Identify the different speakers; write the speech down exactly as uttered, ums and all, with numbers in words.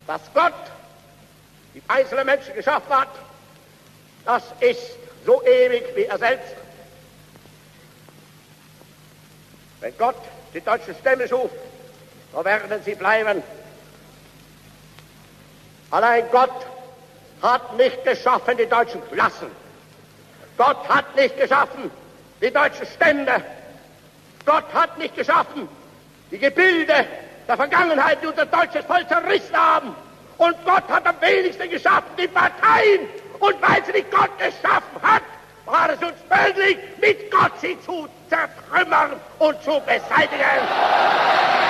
Speaker 1: Was Gott die einzelnen Menschen geschaffen hat, das ist so ewig wie er selbst. Wenn Gott die deutschen Stämme schuf, so werden sie bleiben. Allein Gott hat nicht geschaffen die deutschen Klassen. Gott hat nicht geschaffen die deutschen Stände. Gott hat nicht geschaffen die Gebilde der Vergangenheit, die unser deutsches Volk zerrissen haben. Und Gott hat am wenigsten geschaffen die Parteien. Und weil sie nicht Gott geschaffen hat, war es uns möglich, mit Gott sie zu zertrümmern und zu beseitigen.